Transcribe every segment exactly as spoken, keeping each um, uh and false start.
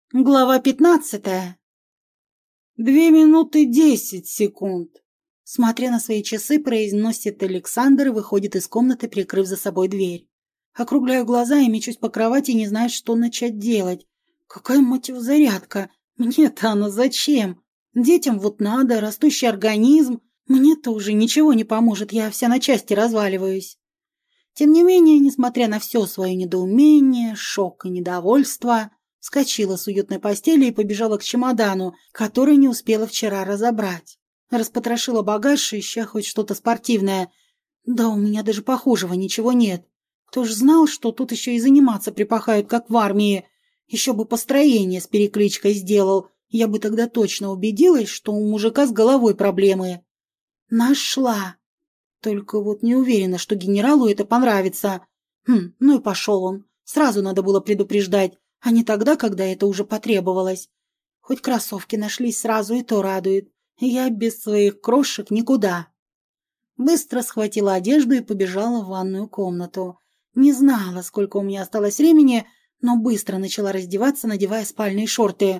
Глава пятнадцатая. Две минуты десять секунд. Смотря на свои часы, произносит Александр и выходит из комнаты, прикрыв за собой дверь. Округляю глаза и мечусь по кровати, не зная, что начать делать. Какая, мать его, зарядка? Мне-то она зачем? Детям вот надо, растущий организм. Мне-то уже ничего не поможет, я вся на части разваливаюсь. Тем не менее, несмотря на все свое недоумение, шок и недовольство, вскочила с уютной постели и побежала к чемодану, который не успела вчера разобрать. Распотрошила багаж, ища хоть что-то спортивное. Да у меня даже похожего ничего нет. Кто ж знал, что тут еще и заниматься припахают, как в армии. Еще бы построение с перекличкой сделал. Я бы тогда точно убедилась, что у мужика с головой проблемы. Нашла. Только вот не уверена, что генералу это понравится. Хм, ну и пошел он. Сразу надо было предупреждать, а не тогда, когда это уже потребовалось. Хоть кроссовки нашлись сразу, и то радует. Я без своих крошек никуда. Быстро схватила одежду и побежала в ванную комнату. Не знала, сколько у меня осталось времени, но быстро начала раздеваться, надевая спальные шорты.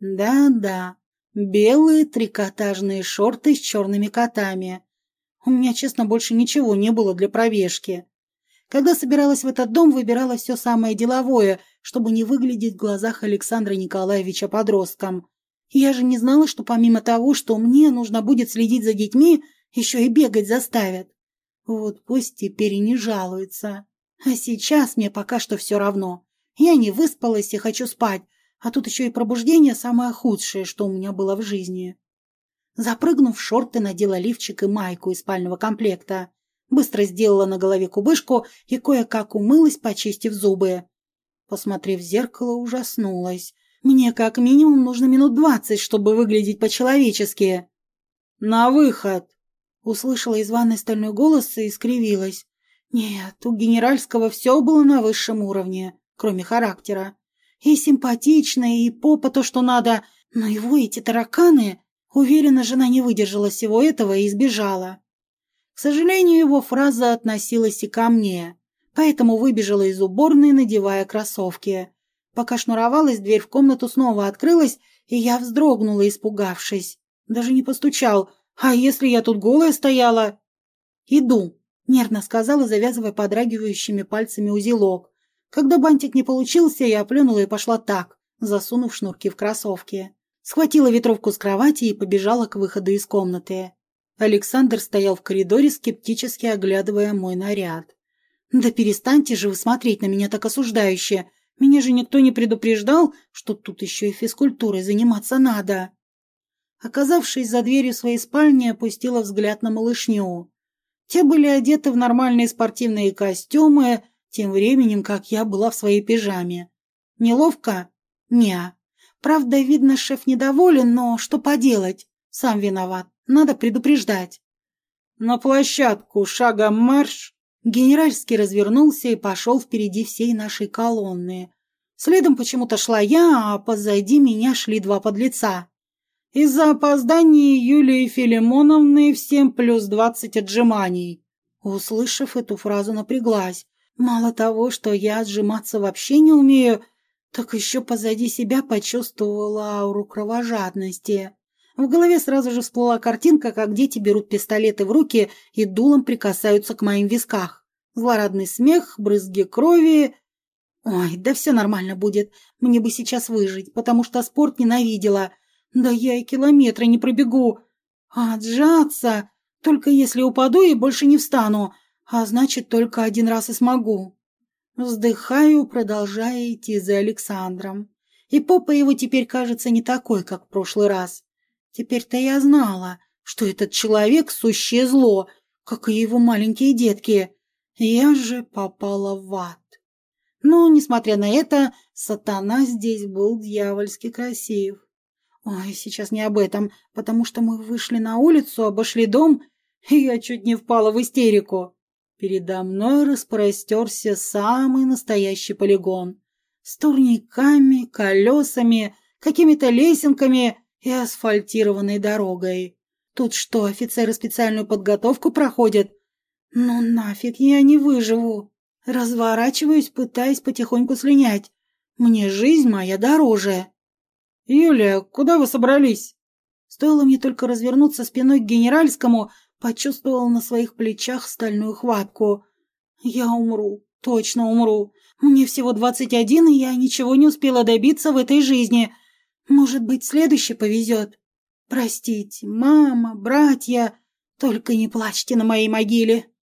Да-да, белые трикотажные шорты с черными котами. У меня, честно, больше ничего не было для пробежки. Когда собиралась в этот дом, выбирала все самое деловое, чтобы не выглядеть в глазах Александра Николаевича подростком. Я же не знала, что помимо того, что мне нужно будет следить за детьми, еще и бегать заставят. Вот пусть теперь и не жалуются. А сейчас мне пока что все равно. Я не выспалась и хочу спать, а тут еще и пробуждение самое худшее, что у меня было в жизни. Запрыгнув в шорты, надела лифчик и майку из спального комплекта. Быстро сделала на голове кубышку и кое-как умылась, почистив зубы. Посмотрев в зеркало, ужаснулась. Мне как минимум нужно минут двадцать, чтобы выглядеть по-человечески. «На выход!» Услышала из ванной стальной голос и скривилась. Нет, у генеральского все было на высшем уровне, кроме характера. И симпатичная, и попа то, что надо, но его эти тараканы... Уверена, жена не выдержала всего этого и сбежала. К сожалению, его фраза относилась и ко мне, поэтому выбежала из уборной, надевая кроссовки. Пока шнуровалась, дверь в комнату снова открылась, и я вздрогнула, испугавшись. Даже не постучал. А если я тут голая стояла? «Иду», — нервно сказала, завязывая подрагивающими пальцами узелок. Когда бантик не получился, я плюнула и пошла так, засунув шнурки в кроссовки. Схватила ветровку с кровати и побежала к выходу из комнаты. Александр стоял в коридоре, скептически оглядывая мой наряд. «Да перестаньте же вы смотреть на меня так осуждающе. Меня же никто не предупреждал, что тут еще и физкультурой заниматься надо». Оказавшись за дверью своей спальни, опустила взгляд на малышню. Те были одеты в нормальные спортивные костюмы, тем временем, как я была в своей пижаме. Неловко? Неа. Правда, видно, шеф недоволен, но что поделать? Сам виноват. Надо предупреждать. «На площадку, шагом марш!» Генеральский развернулся и пошел впереди всей нашей колонны. Следом почему-то шла я, а позади меня шли два подлеца. «Из-за опоздания Юлии Филимоновны всем плюс двадцать отжиманий». Услышав эту фразу, напряглась. Мало того, что я отжиматься вообще не умею, так еще позади себя почувствовала ауру кровожадности. В голове сразу же всплыла картинка, как дети берут пистолеты в руки и дулом прикасаются к моим висках. Злорадный смех, брызги крови. Ой, да все нормально будет. Мне бы сейчас выжить, потому что спорт ненавидела. Да я и километра не пробегу. А отжаться? Только если упаду и больше не встану. А значит, только один раз и смогу. Вздыхаю, продолжая идти за Александром. И попа его теперь кажется не такой, как в прошлый раз. Теперь-то я знала, что этот человек — сущее зло, как и его маленькие детки. Я же попала в ад. Но, несмотря на это, сатана здесь был дьявольски красив. Ой, сейчас не об этом, потому что мы вышли на улицу, обошли дом, и я чуть не впала в истерику. Передо мной распростерся самый настоящий полигон. С турниками, колесами, какими-то лесенками и асфальтированной дорогой. Тут что, офицеры специальную подготовку проходят? Ну нафиг, я не выживу. Разворачиваюсь, пытаясь потихоньку слинять. Мне жизнь моя дороже. «Юлия, куда вы собрались?» Стоило мне только развернуться спиной к генеральскому, почувствовал на своих плечах стальную хватку. «Я умру, точно умру. Мне всего двадцать один, и я ничего не успела добиться в этой жизни. Может быть, следующий повезет. Простите, мама, братья, только не плачьте на моей могиле».